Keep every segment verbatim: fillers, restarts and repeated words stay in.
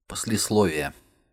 Послесловие.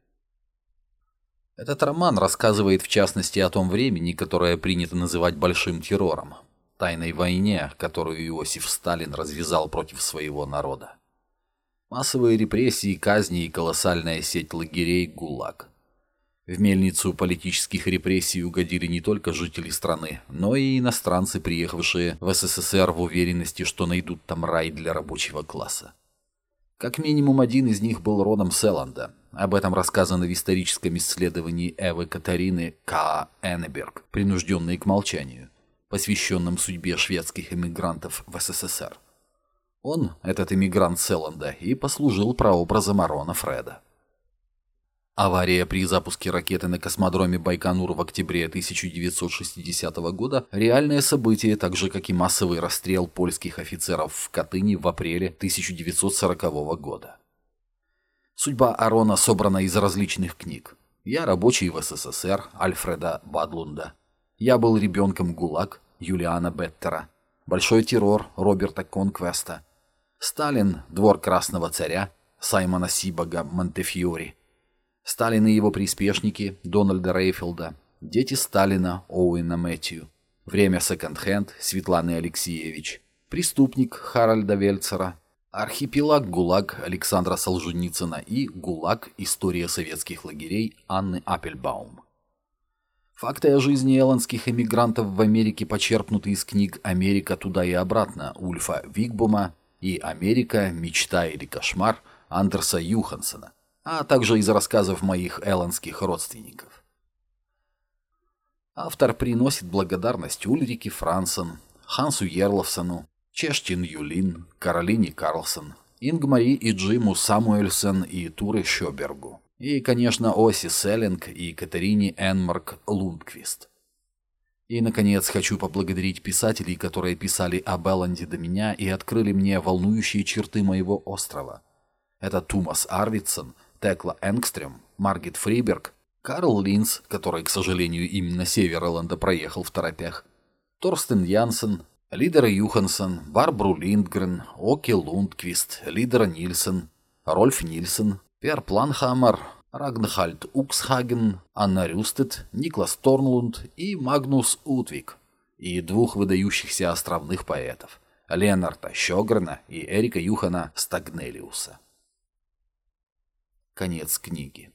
Этот роман рассказывает в частности о том времени, которое принято называть Большим террором, тайной войне, которую Иосиф Сталин развязал против своего народа. Массовые репрессии, казни и колоссальная сеть лагерей ГУЛАГ. В мельницу политических репрессий угодили не только жители страны, но и иностранцы, приехавшие в СССР в уверенности, что найдут там рай для рабочего класса. Как минимум один из них был родом с Элленда. Об этом рассказано в историческом исследовании Эвы Катарины К. Эннеберг «Принужденные к молчанию», посвященном судьбе шведских эмигрантов в СССР. Он, этот эмигрант с Элленда, и послужил прообразом Арона Фреда. Авария при запуске ракеты на космодроме Байконур в октябре тысяча девятьсот шестидесятого года – реальное событие, так же как и массовый расстрел польских офицеров в Катыни в апреле тысяча девятьсот сорокового года. Судьба Арона собрана из различных книг. «Я рабочий в СССР» Альфреда Бадлунда. «Я был ребенком ГУЛАГ» Юлиана Беттера. «Большой террор» Роберта Конквеста. «Сталин. Двор Красного Царя» Саймона Сибага Монтефьори. «Сталин и его приспешники» Дональда Рейфилда. «Дети Сталина» Оуэна Мэтью. «Время секонд-хенд» Светланы Алексеевич. «Преступник» Харальда Вельцера. «Архипелаг ГУЛАГ» Александра Солженицына и «ГУЛАГ. История советских лагерей» Анны Аппельбаум. Факты о жизни элландских эмигрантов в Америке почерпнуты из книг «Америка. Туда и обратно» Ульфа Вигбома и «Америка. Мечта или кошмар» Андерса Юхансена, а также из рассказов моих элландских родственников. Автор приносит благодарность Ульрике Франсен, Хансу Ерловсону, Чештин Юлин, Каролине Карлсон, Ингмари и Джиму Самуэльсен и Туре Шёбергу, и, конечно, Оси Селлинг и Катерине Энмарк Лундквист. И, наконец, хочу поблагодарить писателей, которые писали об Элленде до меня и открыли мне волнующие черты моего острова. Это Тумас Арвидсон, Текла Энгстрем, Маргит Фриберг, Карл Линц, который, к сожалению, именно север Элленда проехал в торопях, Торстен Янсен, Лидера Юхансон, Барбру Линдгрен, Оки Лундквист, Лидера Нильсен, Рольф Нильсен, Пер Планхаммер, Рагнхальд Уксхаген, Анна Рюстед, Никлас Торнлунд и Магнус Утвик, и двух выдающихся островных поэтов – Ленарта Щогрена и Эрика Юхана Стагнелиуса. Конец книги.